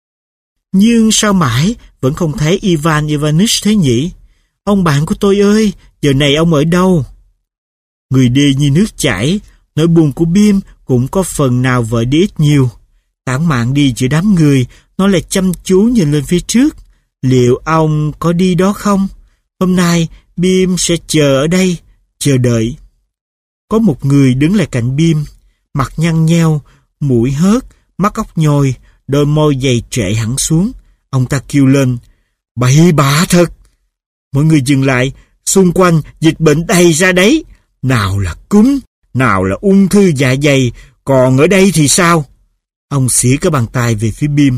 [SPEAKER 3] Nhưng sao mãi vẫn không thấy Ivan Ivanich thế nhỉ? Ông bạn của tôi ơi, giờ này ông ở đâu? Người đi như nước chảy, nỗi buồn của Bim cũng có phần nào vơi đi ít nhiều. Tản mạn đi giữa đám người, nó lại chăm chú nhìn lên phía trước. Liệu ông có đi đó không? Hôm nay Bim sẽ chờ ở đây, chờ đợi. Có một người đứng lại cạnh Bim, mặt nhăn nheo, mũi hớt, mắt ốc nhồi, đôi môi dày trệ hẳn xuống. Ông ta kêu lên, bậy bạ thật. Mọi người dừng lại, xung quanh dịch bệnh đầy ra đấy. Nào là cúm, nào là ung thư dạ dày, còn ở đây thì sao? Ông xỉ cái bàn tay về phía Bim.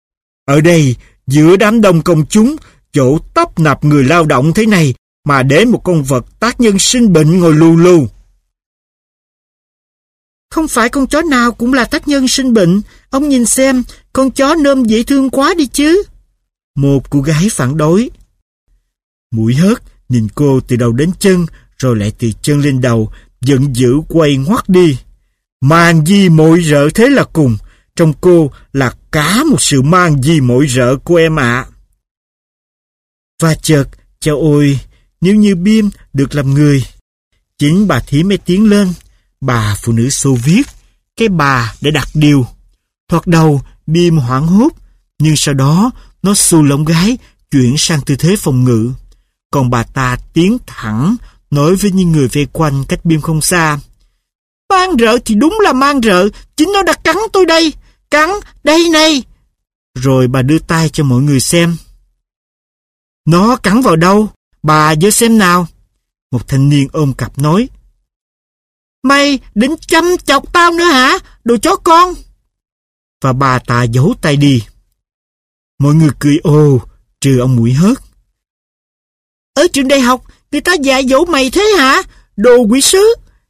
[SPEAKER 3] Ở đây, giữa đám đông công chúng, chỗ tấp nập người lao động thế này, mà để một con vật tác nhân sinh bệnh ngồi lù lù. Không phải con chó nào cũng là tác nhân sinh bệnh. Ông nhìn xem, con chó nôm dễ thương quá đi chứ. Một cô gái phản đối. Mũi hớt nhìn cô từ đầu đến chân, rồi lại từ chân lên đầu, giận dữ quay ngoắt đi. Mang gì mội rợ thế là cùng. Trong cô là cả một sự mang gì mội rợ của em ạ. À. Và chợt, chao ôi, nếu như Bim được làm người. Chính bà thím mới tiến lên. Bà phụ nữ Xô Viết, cái bà để đặt điều. Thoạt đầu Bim hoảng hốt, nhưng sau đó nó xù lông gái, chuyển sang tư thế phòng ngự. Còn bà ta tiến thẳng, nói với những người vây quanh cách Bim không xa. Mang rợ thì đúng là mang rợ, chính nó đã cắn tôi đây, cắn, đây này. Rồi bà đưa tay cho mọi người xem. Nó cắn vào đâu? Bà giơ xem nào. Một thanh niên ôm cặp nói. Mày định chăm chọc tao nữa hả, đồ chó con? Và bà ta giấu tay đi. Mọi người cười ồ, trừ ông mũi hớt. Ở trường đại học, người ta dạy dỗ mày thế hả, đồ quỷ sứ?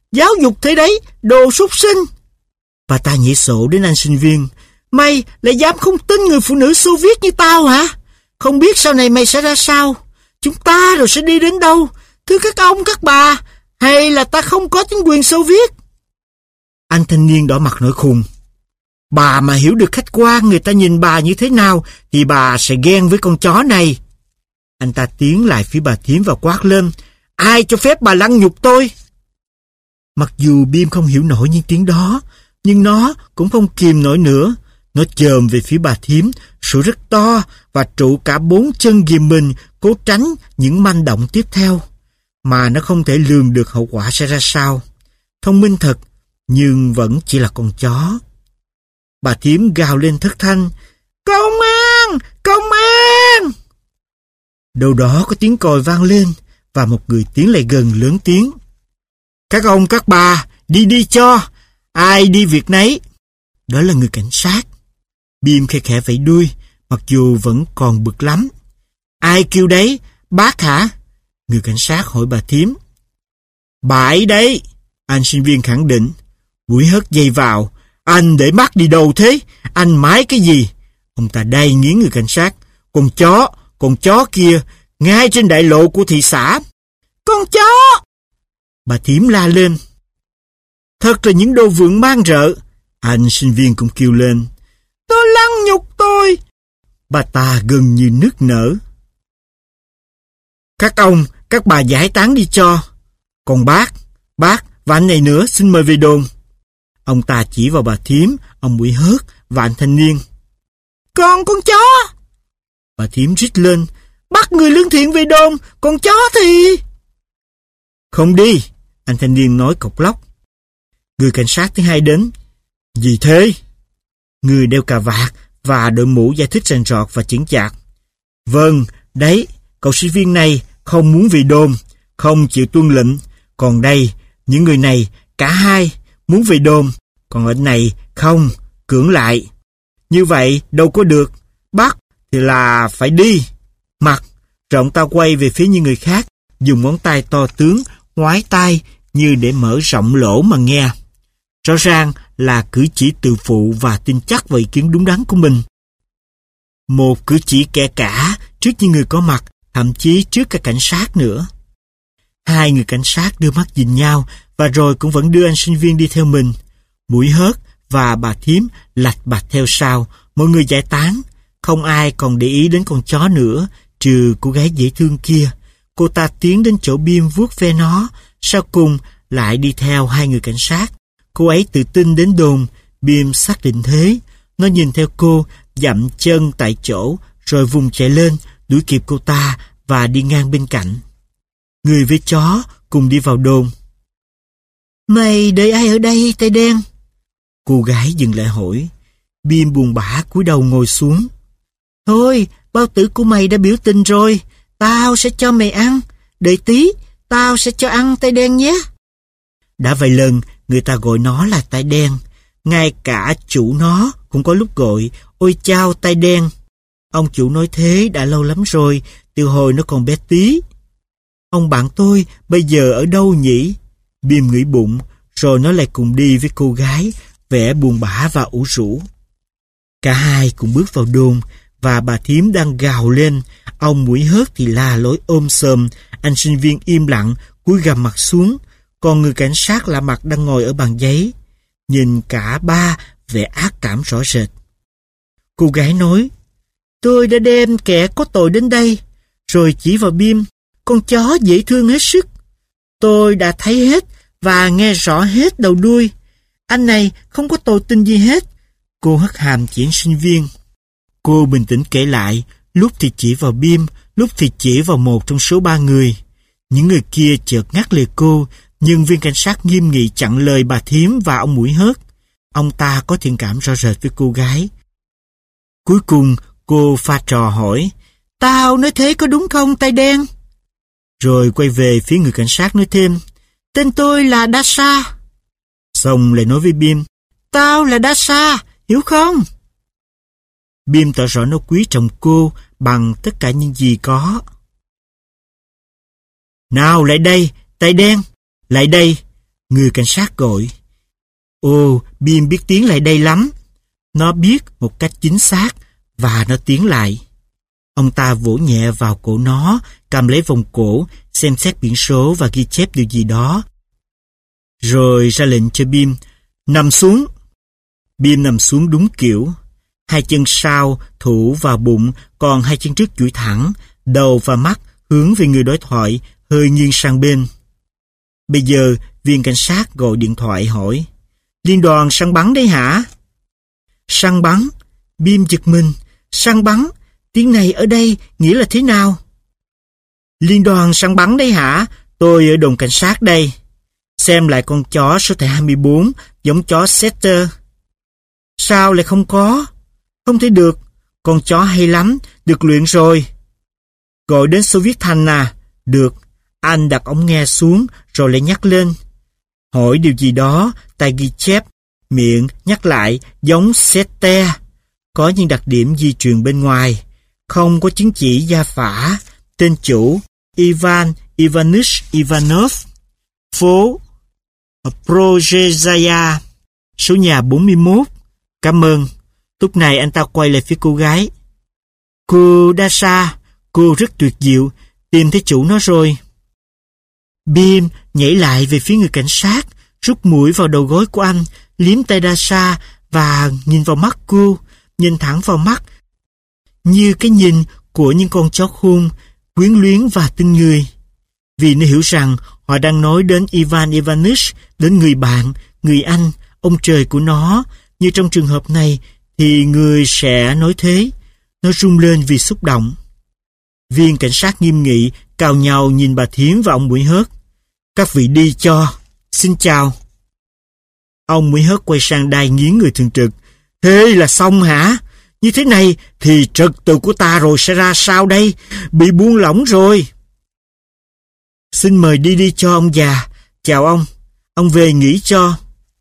[SPEAKER 3] Giáo dục thế đấy, đồ súc sinh. Bà ta nhảy sổ đến anh sinh viên. Mày lại dám không tin người phụ nữ Xô Viết như tao hả? Không biết sau này mày sẽ ra sao? Chúng ta rồi sẽ đi đến đâu? Thưa các ông, các bà, hay là ta không có chính quyền Xô Viết? Anh thanh niên đỏ mặt nổi khùng. Bà mà hiểu được khách quan người ta nhìn bà như thế nào thì bà sẽ ghen với con chó này. Anh ta tiến lại phía bà thím và quát lên. Ai cho phép bà lăng nhục tôi? Mặc dù Bim không hiểu nổi những tiếng đó, nhưng nó cũng không kìm nổi nữa. Nó chồm về phía bà thím, sủa rất to và trụ cả bốn chân ghim mình, cố tránh những manh động tiếp theo. Mà nó không thể lường được hậu quả sẽ ra sao. Thông minh thật, nhưng vẫn chỉ là con chó. Bà thím gào lên thất thanh. Công an! Công an! Đâu đó có tiếng còi vang lên và một người tiến lại gần lớn tiếng. Các ông các bà, đi đi cho, ai đi việc nấy. Đó là người cảnh sát. Bim khẽ khẽ vẫy đuôi, mặc dù vẫn còn bực lắm. Ai kêu đấy, bác hả? Người cảnh sát hỏi bà thím. Bà ấy đấy, anh sinh viên khẳng định. Mũi hất dây vào. Anh để mắt đi đâu thế? Anh mái cái gì? Ông ta đay nghiến người cảnh sát. Con chó, con chó kia, ngay trên đại lộ của thị xã. Con chó! Bà thím la lên. Thật là những đồ vượng mang rợ. Anh sinh viên cũng kêu lên. Tôi lăng nhục tôi. Bà ta gần như nức nở. Các ông, các bà giải tán đi cho. Còn bác, bác và anh này nữa xin mời về đồn. Ông ta chỉ vào bà thím, ông Mũi Hớt và anh thanh niên. Còn con chó! Bà thím rít lên. Bắt người lương thiện về đồn, con chó thì... Không đi, anh thanh niên nói cộc lóc. Người cảnh sát thứ hai đến. Gì thế? Người đeo cà vạt và đội mũ giải thích rành rọt và chững chạc. Vâng, đấy, cậu sinh viên này không muốn về đồn, không chịu tuân lệnh. Còn đây, những người này, cả hai, muốn về đồn. Còn anh này, không, cưỡng lại. Như vậy, đâu có được. Bắt thì là phải đi. Mặt, rồi ông ta quay về phía những người khác, dùng ngón tay to tướng, ngoái tai như để mở rộng lỗ mà nghe. Rõ ràng là cử chỉ tự phụ và tin chắc vào ý kiến đúng đắn của mình. Một cử chỉ kẻ cả trước những người có mặt, thậm chí trước cả cảnh sát nữa. Hai người cảnh sát đưa mắt nhìn nhau và rồi cũng vẫn đưa anh sinh viên đi theo mình. Mũi Hớt và bà thím lạch bạch theo sau, mọi người giải tán. Không ai còn để ý đến con chó nữa, trừ cô gái dễ thương kia. Cô ta tiến đến chỗ Bim vuốt ve nó, sau cùng lại đi theo hai người cảnh sát. Cô ấy tự tin đến đồn. Bim xác định thế. Nó nhìn theo cô, dậm chân tại chỗ, rồi vùng chạy lên, đuổi kịp cô ta và đi ngang bên cạnh. Người với chó cùng đi vào đồn. Mày đợi ai ở đây, tay đen? Cô gái dừng lại hỏi. Bim buồn bã cúi đầu ngồi xuống. Thôi, bao tử của mày đã biểu tình rồi. Tao sẽ cho mày ăn. Đợi tí, tao sẽ cho ăn tay đen nhé. Đã vài lần, người ta gọi nó là tay đen. Ngay cả chủ nó cũng có lúc gọi. Ôi chao tay đen. Ông chủ nói thế đã lâu lắm rồi, từ hồi nó còn bé tí. Ông bạn tôi bây giờ ở đâu nhỉ? Bim nghĩ bụng, rồi nó lại cùng đi với cô gái, vẻ buồn bã và ủ rũ. Cả hai cùng bước vào đồn, và bà thím đang gào lên. Ông Mũi Hớt thì la lối ôm xòm. Anh sinh viên im lặng, cúi gằm mặt xuống. Còn người cảnh sát lạ mặt đang ngồi ở bàn giấy. Nhìn cả ba vẻ ác cảm rõ rệt. Cô gái nói, tôi đã đem kẻ có tội đến đây, rồi chỉ vào Bim, con chó dễ thương hết sức. Tôi đã thấy hết và nghe rõ hết đầu đuôi. Anh này không có tội tình gì hết. Cô hất hàm chỉ sinh viên. Cô bình tĩnh kể lại, lúc thì chỉ vào Bim, lúc thì chỉ vào một trong số ba người. Những người kia chợt ngắt lời cô, nhưng viên cảnh sát nghiêm nghị chặn lời bà thím và ông Mũi Hớt. Ông ta có thiện cảm rõ rệt với cô gái. Cuối cùng, cô pha trò hỏi, tao nói thế có đúng không, tay đen? Rồi quay về phía người cảnh sát nói thêm, tên tôi là Dasha. Xong lại nói với Bim, tao là Dasha, hiểu không? Bim tỏ rõ nó quý trọng cô bằng tất cả những gì có. Nào lại đây, tay đen, lại đây. Người cảnh sát gọi. Ồ, Bim biết tiến lại đây lắm. Nó biết một cách chính xác và nó tiến lại. Ông ta vỗ nhẹ vào cổ nó, cầm lấy vòng cổ, xem xét biển số và ghi chép điều gì đó. Rồi ra lệnh cho Bim, nằm xuống. Bim nằm xuống đúng kiểu. Hai chân sau thủ vào bụng, còn hai chân trước duỗi thẳng, đầu và mắt hướng về người đối thoại, hơi nghiêng sang bên. Bây giờ, viên cảnh sát gọi điện thoại hỏi, liên đoàn săn bắn đấy hả? Săn bắn? Bim giật mình. Săn bắn? Tiếng này ở đây nghĩa là thế nào? Liên đoàn săn bắn đấy hả? Tôi ở đồn cảnh sát đây. Xem lại con chó số thẻ hai mươi bốn, giống chó setter. Sao lại không có? Không thể được. Con chó hay lắm, được luyện rồi. Gọi đến Xô Viết Thanh à? Được. Anh đặt ống nghe xuống rồi lại nhắc lên. Hỏi điều gì đó, tay ghi chép, miệng nhắc lại giống setter. Có những đặc điểm di truyền bên ngoài. Không có chứng chỉ gia phả. Tên chủ Ivan Ivanich Ivanov. Phố Prozhezhaya. Số nhà bốn mươi mốt. Cảm ơn. Lúc này anh ta quay lại phía cô gái. Cô Dasha, cô rất tuyệt diệu, tìm thấy chủ nó rồi. Bim nhảy lại về phía người cảnh sát, rút mũi vào đầu gối của anh, liếm tay Dasha và nhìn vào mắt cô, nhìn thẳng vào mắt, như cái nhìn của những con chó khôn, quyến luyến và tinh người. Vì nó hiểu rằng họ đang nói đến Ivan Ivanich, đến người bạn, người anh, ông trời của nó. Như trong trường hợp này thì người sẽ nói thế. Nó rung lên vì xúc động. Viên cảnh sát nghiêm nghị cào nhào nhìn bà Thiến và ông Mũi Hớt. Các vị đi cho. Xin chào. Ông Mũi Hớt quay sang đai nghiến người thường trực. Thế là xong hả? Như thế này thì trật tự của ta rồi sẽ ra sao đây? Bị buông lỏng rồi. Xin mời đi đi cho ông già. Chào ông. Ông về nghỉ cho.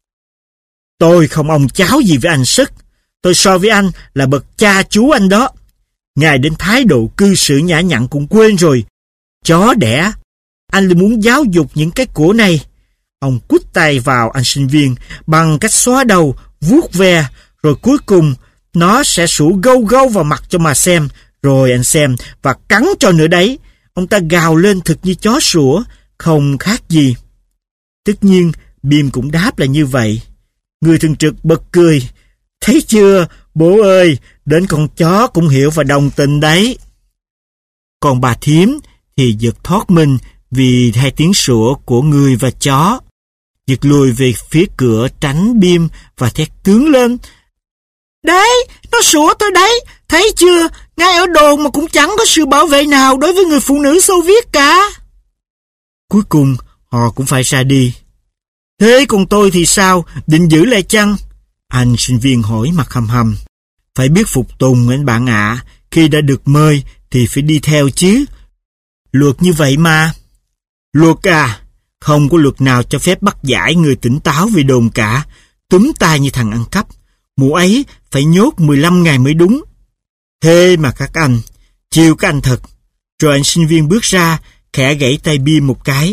[SPEAKER 3] Tôi không ông cháu gì với anh Sức. Tôi so với anh là bậc cha chú anh đó. Ngài đến thái độ cư xử nhã nhặn cũng quên rồi. Chó đẻ. Anh lại muốn giáo dục những cái của này. Ông quýt tay vào anh sinh viên bằng cách xóa đầu, vuốt ve, rồi cuối cùng nó sẽ sủa gâu gâu vào mặt cho mà xem. Rồi anh xem và cắn cho nữa đấy. Ông ta gào lên thực như chó sủa, không khác gì. Tất nhiên, Bim cũng đáp là như vậy. Người thường trực bật cười. Thấy chưa, bố ơi, đến con chó cũng hiểu và đồng tình đấy. Còn bà Thiếm thì giật thoát mình vì hai tiếng sủa của người và chó. Giật lùi về phía cửa tránh Bim và thét tướng lên. Đấy, nó sủa tôi đấy, thấy chưa, ngay ở đồn mà cũng chẳng có sự bảo vệ nào đối với người phụ nữ Xô Viết cả. Cuối cùng, họ cũng phải ra đi. Thế còn tôi thì sao, định giữ lại chăng? Anh sinh viên hỏi mặt hầm hầm. Phải biết phục tùng anh bạn ạ, à. Khi đã được mời thì phải đi theo chứ. Luật như vậy mà. Luật à, không có luật nào cho phép bắt giải người tỉnh táo vì đồn cả. Túm tay như thằng ăn cắp. Mụ ấy phải nhốt mười lăm ngày mới đúng. Thế mà các anh, chiều các anh thật. Rồi anh sinh viên bước ra, khẽ gãy tay Bim một cái.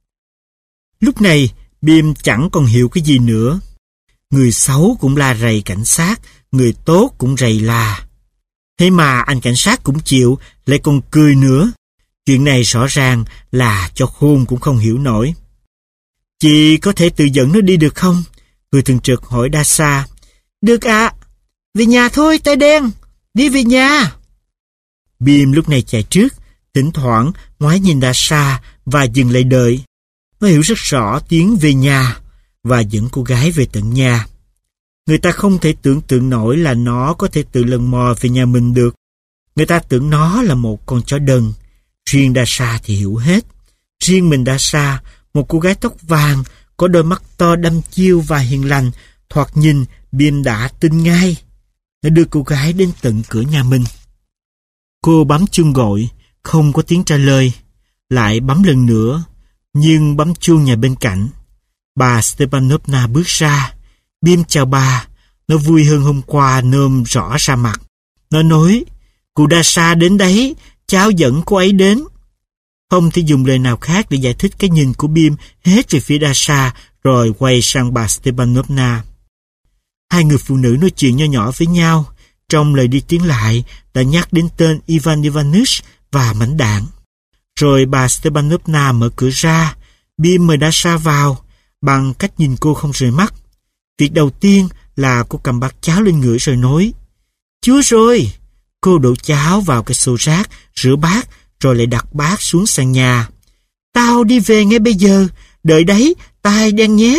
[SPEAKER 3] Lúc này, Bim chẳng còn hiểu cái gì nữa. Người xấu cũng la rầy cảnh sát, người tốt cũng rầy la. Thế mà anh cảnh sát cũng chịu, lại còn cười nữa. Chuyện này rõ ràng là cho khôn cũng không hiểu nổi. Chị có thể tự dẫn nó đi được không? Người thường trực hỏi Dasha. Được ạ. À. Về nhà thôi, tay đen. Đi về nhà. Bim lúc này chạy trước, thỉnh thoảng ngoái nhìn Dasha và dừng lại đợi. Nó hiểu rất rõ tiếng về nhà và dẫn cô gái về tận nhà. Người ta không thể tưởng tượng nổi là nó có thể tự lần mò về nhà mình được. Người ta tưởng nó là một con chó đần. Riêng Dasha thì hiểu hết. Riêng mình Dasha, một cô gái tóc vàng, có đôi mắt to đăm chiêu và hiền lành, thoạt nhìn Bim đã tin ngay. Nó đưa cô gái đến tận cửa nhà mình. Cô bấm chuông gọi, không có tiếng trả lời. Lại bấm lần nữa, nhưng bấm chuông nhà bên cạnh. Bà Stepanovna bước ra. Bim chào bà. Nó vui hơn hôm qua nôm rõ ra mặt. Nó nói, cụ Dasha đến đấy, cháu dẫn cô ấy đến. Không thể dùng lời nào khác để giải thích cái nhìn của Bim hết về phía Dasha, rồi quay sang bà Stepanovna. Hai người phụ nữ nói chuyện nho nhỏ với nhau. Trong lời đi tiếng lại đã nhắc đến tên Ivan Ivanich và mảnh đạn. Rồi bà Stepanovna mở cửa ra. Bim mời Dasha vào bằng cách nhìn cô không rời mắt. Việc đầu tiên là cô cầm bát cháo lên ngửi rồi nói: "Chúa rồi!" Cô đổ cháo vào cái xô rác, rửa bát, rồi lại đặt bát xuống sàn nhà. "Tao đi về ngay bây giờ, đợi đấy, tai đen nhé."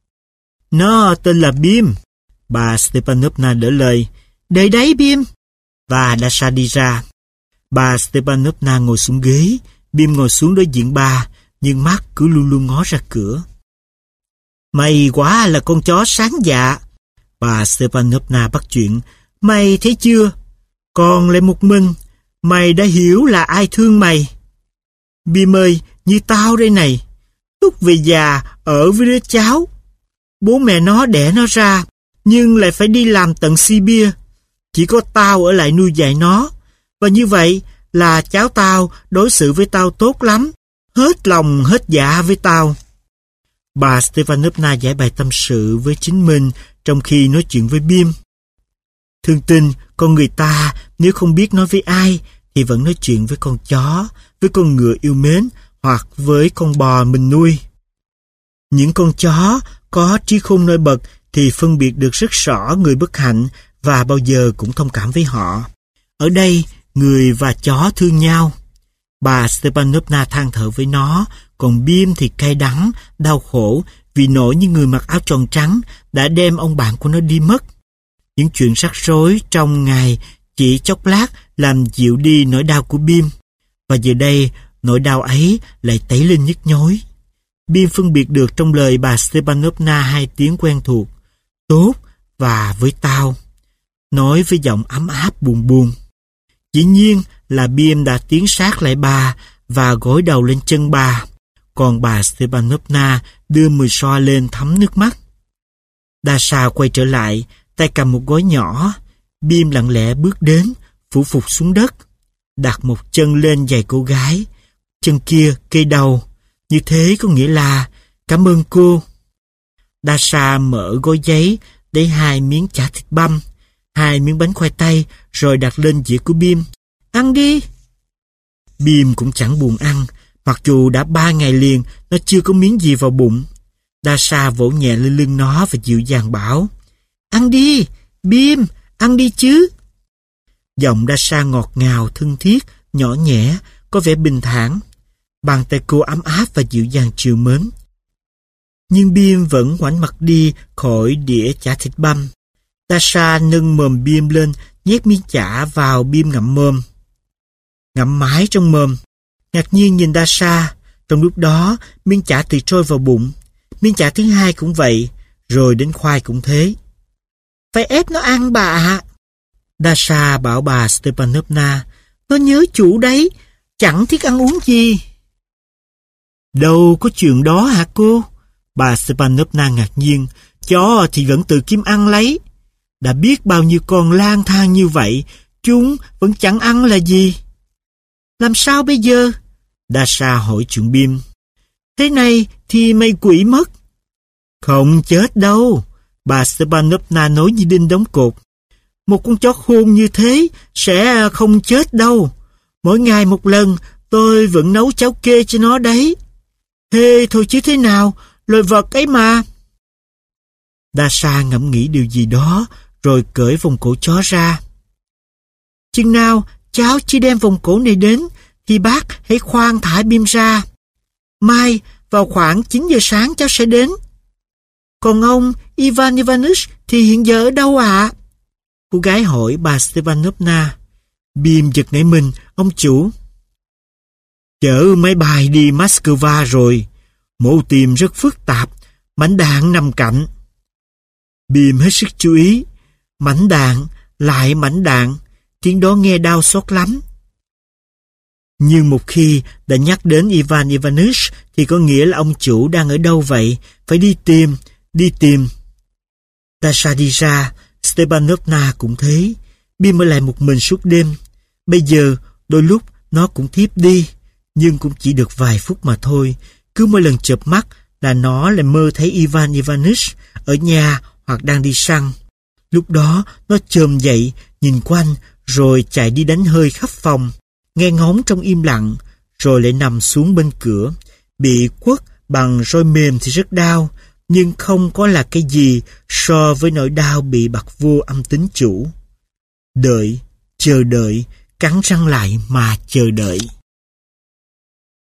[SPEAKER 3] "Nó tên là Bim." Bà Stepanovna đỡ lời. "Đợi đấy Bim." Và Dasha đi ra. Bà Stepanovna ngồi xuống ghế, Bim ngồi xuống đối diện bà, nhưng mắt cứ luôn luôn ngó ra cửa. "Mày quả là con chó sáng dạ." Bà Stepanovna bắt chuyện. "Mày thấy chưa? Còn lại một mình, mày đã hiểu là ai thương mày. Bim ơi, như tao đây này, lúc về già ở với đứa cháu. Bố mẹ nó đẻ nó ra, nhưng lại phải đi làm tận Sibia. Chỉ có tao ở lại nuôi dạy nó. Và như vậy là cháu tao đối xử với tao tốt lắm, hết lòng hết dạ với tao." Bà Stepanovna giải bày tâm sự với chính mình trong khi nói chuyện với Bim. Thường tình, con người ta nếu không biết nói với ai thì vẫn nói chuyện với con chó, với con ngựa yêu mến hoặc với con bò mình nuôi. Những con chó có trí khôn nổi bật thì phân biệt được rất rõ người bất hạnh và bao giờ cũng thông cảm với họ. Ở đây, người và chó thương nhau. Bà Stepanovna than thở với nó, còn Bim thì cay đắng, đau khổ vì nỗi những người mặc áo tròn trắng đã đem ông bạn của nó đi mất. Những chuyện rắc rối trong ngày chỉ chốc lát làm dịu đi nỗi đau của Bim. Và giờ đây, nỗi đau ấy lại tấy lên nhức nhối. Bim phân biệt được trong lời bà Stepanovna hai tiếng quen thuộc: tốt và với tao. Nói với giọng ấm áp buồn buồn. Dĩ nhiên là Bim đã tiến sát lại bà và gối đầu lên chân bà. Còn bà Stepanovna đưa mười xoa lên thấm nước mắt. Dasha quay trở lại, tay cầm một gói nhỏ. Bim lặng lẽ bước đến, phủ phục xuống đất, đặt một chân lên giày cô gái, chân kia kê đầu. Như thế có nghĩa là cảm ơn cô. Dasha mở gói giấy, lấy hai miếng chả thịt băm, hai miếng bánh khoai tây, rồi đặt lên dĩa của Bim. "Ăn đi." Bim cũng chẳng buồn ăn, mặc dù đã ba ngày liền nó chưa có miếng gì vào bụng. Dasha vỗ nhẹ lên lưng nó và dịu dàng bảo: "Ăn đi, Bim, ăn đi chứ." Giọng Dasha ngọt ngào, thân thiết, nhỏ nhẹ, có vẻ bình thản. Bàn tay cô ấm áp và dịu dàng trìu mến. Nhưng Bim vẫn ngoảnh mặt đi khỏi đĩa chả thịt băm. Dasha nâng mồm Bim lên, nhét miếng chả vào. Bim ngậm mồm, ngậm mãi trong mồm, ngạc nhiên nhìn Dasha. Trong lúc đó, miếng chả thì trôi vào bụng. Miếng chả thứ hai cũng vậy, rồi đến khoai cũng thế. "Phải ép nó ăn bà ạ." Dasha bảo bà Stepanovna. "Nó nhớ chủ đấy, chẳng thích ăn uống gì." "Đâu có chuyện đó hả cô?" Bà Stepanovna ngạc nhiên. "Chó thì vẫn tự kiếm ăn lấy. Đã biết bao nhiêu con lang thang như vậy, chúng vẫn chẳng ăn là gì." "Làm sao bây giờ?" Dasha hỏi chuyện Bim. "Thế này thì mày quỵ mất." "Không chết đâu," bà Stepanovna nói như đinh đóng cột. "Một con chó khôn như thế sẽ không chết đâu. Mỗi ngày một lần tôi vẫn nấu cháo kê cho nó đấy. Hê thôi chứ thế nào, loài vật ấy mà." Dasha ngẫm nghĩ điều gì đó, rồi cởi vòng cổ chó ra. "Chừng nào cháu chỉ đem vòng cổ này đến, thì bác hãy khoan thả Bim ra. Mai vào khoảng chín giờ sáng cháu sẽ đến." "Còn ông Ivan Ivanich thì hiện giờ ở đâu ạ?" Cô gái hỏi bà Stepanovna. Bim giật nảy mình. "Ông chủ." "Chở máy bay đi Moscow rồi. Mổ tim rất phức tạp, mảnh đạn nằm cạnh." Bim hết sức chú ý. Mảnh đạn, lại mảnh đạn, tiếng đó nghe đau xót lắm. Nhưng một khi đã nhắc đến Ivan Ivanich thì có nghĩa là ông chủ đang ở đâu vậy? Phải đi tìm, đi tìm. Dasha đi ra, Stepanovna cũng thế. Bim ở lại một mình suốt đêm. Bây giờ, đôi lúc nó cũng thiếp đi, nhưng cũng chỉ được vài phút mà thôi. Cứ mỗi lần chợp mắt là nó lại mơ thấy Ivan Ivanich ở nhà hoặc đang đi săn. Lúc đó nó chồm dậy, nhìn quanh, rồi chạy đi đánh hơi khắp phòng, nghe ngóng trong im lặng, rồi lại nằm xuống bên cửa. Bị quất bằng roi mềm thì rất đau, nhưng không có là cái gì so với nỗi đau bị bặt vô âm tín chủ. Đợi, chờ đợi, cắn răng lại mà chờ đợi.